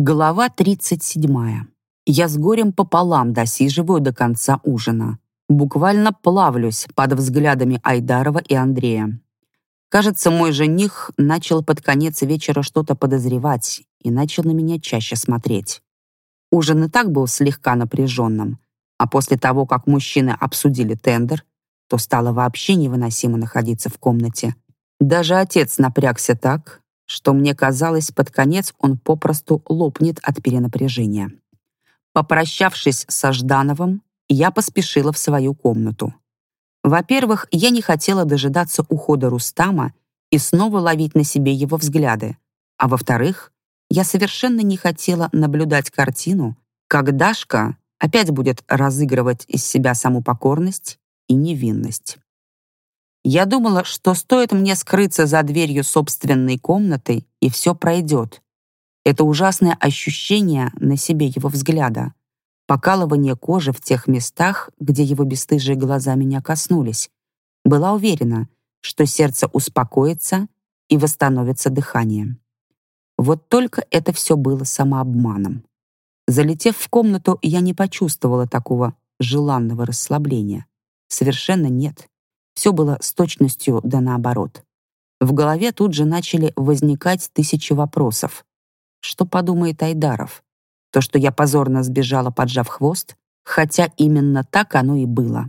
Глава 37. Я с горем пополам досиживаю до конца ужина. Буквально плавлюсь под взглядами Айдарова и Андрея. Кажется, мой жених начал под конец вечера что-то подозревать и начал на меня чаще смотреть. Ужин и так был слегка напряженным, а после того, как мужчины обсудили тендер, то стало вообще невыносимо находиться в комнате. Даже отец напрягся так, что мне казалось, под конец он попросту лопнет от перенапряжения. Попрощавшись со Ждановым, я поспешила в свою комнату. Во-первых, я не хотела дожидаться ухода Рустама и снова ловить на себе его взгляды, а во-вторых, я совершенно не хотела наблюдать картину, как Дашка опять будет разыгрывать из себя саму покорность и невинность. Я думала, что стоит мне скрыться за дверью собственной комнаты, и все пройдет. Это ужасное ощущение на себе его взгляда, покалывание кожи в тех местах, где его бесстыжие глаза меня коснулись. Была уверена, что сердце успокоится и восстановится дыхание. Вот только это все было самообманом. Залетев в комнату, я не почувствовала такого желанного расслабления. Совершенно нет. Все было с точностью да наоборот. В голове тут же начали возникать тысячи вопросов. Что подумает Айдаров? То, что я позорно сбежала, поджав хвост, хотя именно так оно и было.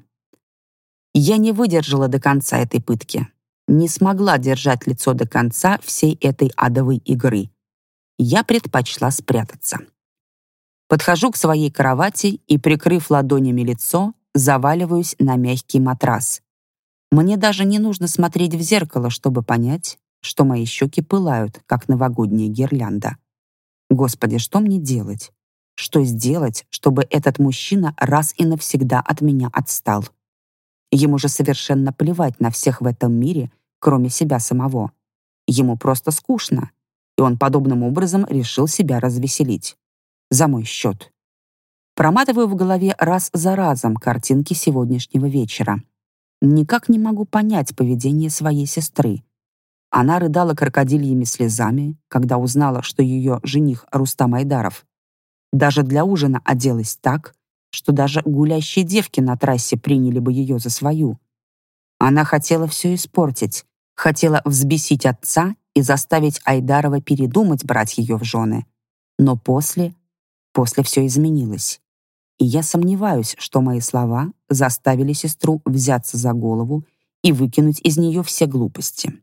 Я не выдержала до конца этой пытки. Не смогла держать лицо до конца всей этой адовой игры. Я предпочла спрятаться. Подхожу к своей кровати и, прикрыв ладонями лицо, заваливаюсь на мягкий матрас. Мне даже не нужно смотреть в зеркало, чтобы понять, что мои щеки пылают, как новогодняя гирлянда. Господи, что мне делать? Что сделать, чтобы этот мужчина раз и навсегда от меня отстал? Ему же совершенно плевать на всех в этом мире, кроме себя самого. Ему просто скучно, и он подобным образом решил себя развеселить. За мой счет. Проматываю в голове раз за разом картинки сегодняшнего вечера. Никак не могу понять поведение своей сестры. Она рыдала крокодильями слезами, когда узнала, что ее жених Рустам Айдаров. Даже для ужина оделась так, что даже гулящие девки на трассе приняли бы ее за свою. Она хотела все испортить, хотела взбесить отца и заставить Айдарова передумать брать ее в жены. Но после все изменилось. И я сомневаюсь, что мои слова заставили сестру взяться за голову и выкинуть из нее все глупости.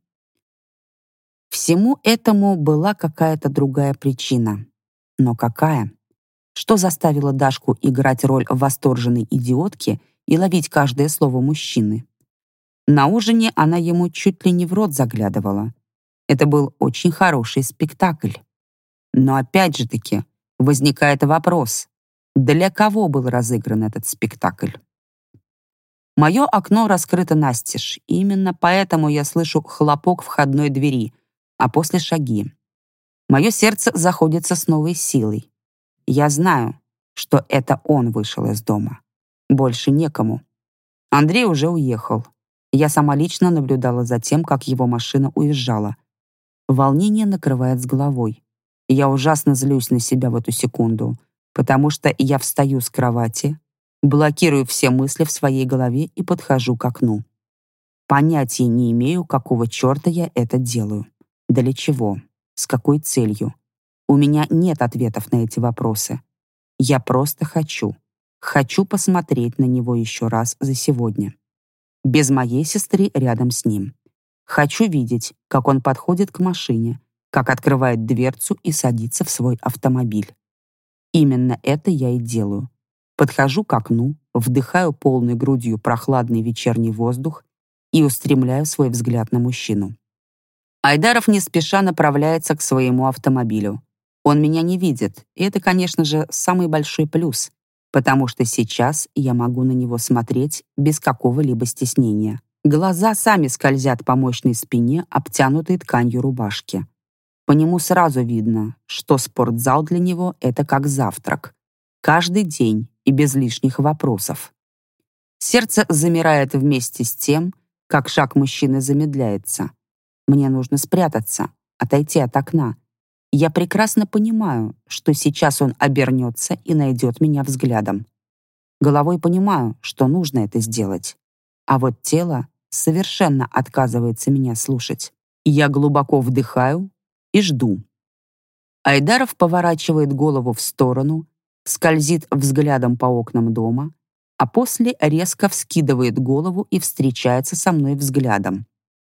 Всему этому была какая-то другая причина. Но какая? Что заставило Дашку играть роль восторженной идиотки и ловить каждое слово мужчины? На ужине она ему чуть ли не в рот заглядывала. Это был очень хороший спектакль. Но опять же таки возникает вопрос, для кого был разыгран этот спектакль? Мое окно раскрыто настежь, и именно поэтому я слышу хлопок входной двери, а после шаги. Мое сердце заходится с новой силой. Я знаю, что это он вышел из дома. Больше некому. Андрей уже уехал. Я сама лично наблюдала за тем, как его машина уезжала. Волнение накрывает с головой. Я ужасно злюсь на себя в эту секунду, потому что я встаю с кровати, блокирую все мысли в своей голове и подхожу к окну. Понятия не имею, какого черта я это делаю. Для чего? С какой целью? У меня нет ответов на эти вопросы. Я просто хочу. Хочу посмотреть на него еще раз за сегодня. Без моей сестры рядом с ним. Хочу видеть, как он подходит к машине, как открывает дверцу и садится в свой автомобиль. Именно это я и делаю. Подхожу к окну, вдыхаю полной грудью прохладный вечерний воздух и устремляю свой взгляд на мужчину. Айдаров не спеша направляется к своему автомобилю. Он меня не видит, и это, конечно же, самый большой плюс, потому что сейчас я могу на него смотреть без какого-либо стеснения. Глаза сами скользят по мощной спине, обтянутой тканью рубашки. По нему сразу видно, что спортзал для него — это как завтрак. Каждый день и без лишних вопросов. Сердце замирает вместе с тем, как шаг мужчины замедляется. Мне нужно спрятаться, отойти от окна. Я прекрасно понимаю, что сейчас он обернется и найдет меня взглядом. Головой понимаю, что нужно это сделать. А вот тело совершенно отказывается меня слушать. Я глубоко вдыхаю и жду. Айдаров поворачивает голову в сторону, скользит взглядом по окнам дома, а после резко вскидывает голову и встречается со мной взглядом.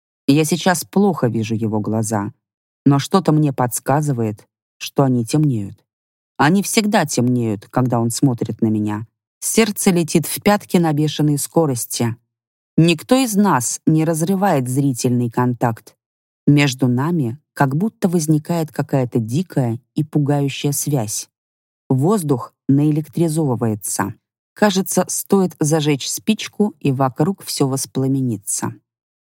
Я сейчас плохо вижу его глаза, но что-то мне подсказывает, что они темнеют. Они всегда темнеют, когда он смотрит на меня. Сердце летит в пятки на бешеной скорости. Никто из нас не разрывает зрительный контакт. Между нами как будто возникает какая-то дикая и пугающая связь. Воздух наэлектризовывается. Кажется, стоит зажечь спичку, и вокруг все воспламенится.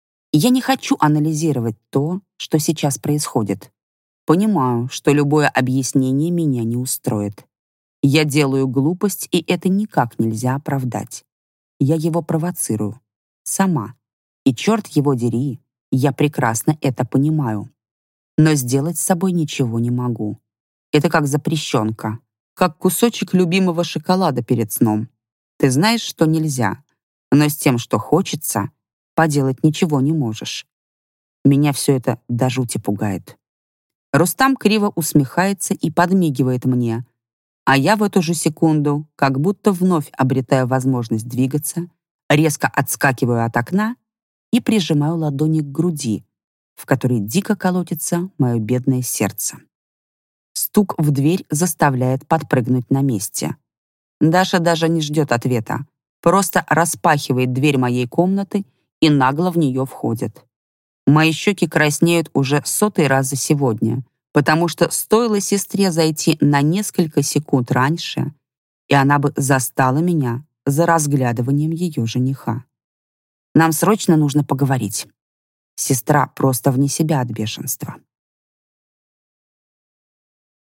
Я не хочу анализировать то, что сейчас происходит. Понимаю, что любое объяснение меня не устроит. Я делаю глупость, и это никак нельзя оправдать. Я его провоцирую. Сама. И черт его дери, я прекрасно это понимаю. Но сделать с собой ничего не могу. Это как запрещенка, как кусочек любимого шоколада перед сном. Ты знаешь, что нельзя, но с тем, что хочется, поделать ничего не можешь. Меня все это до жути пугает. Рустам криво усмехается и подмигивает мне, а я в эту же секунду, как будто вновь обретаю возможность двигаться, резко отскакиваю от окна и прижимаю ладони к груди, в которой дико колотится мое бедное сердце. Стук в дверь заставляет подпрыгнуть на месте. Даша даже не ждет ответа, просто распахивает дверь моей комнаты и нагло в нее входит. Мои щеки краснеют уже 100-й раз за сегодня, потому что стоило сестре зайти на несколько секунд раньше, и она бы застала меня за разглядыванием ее жениха. Нам срочно нужно поговорить. Сестра просто вне себя от бешенства.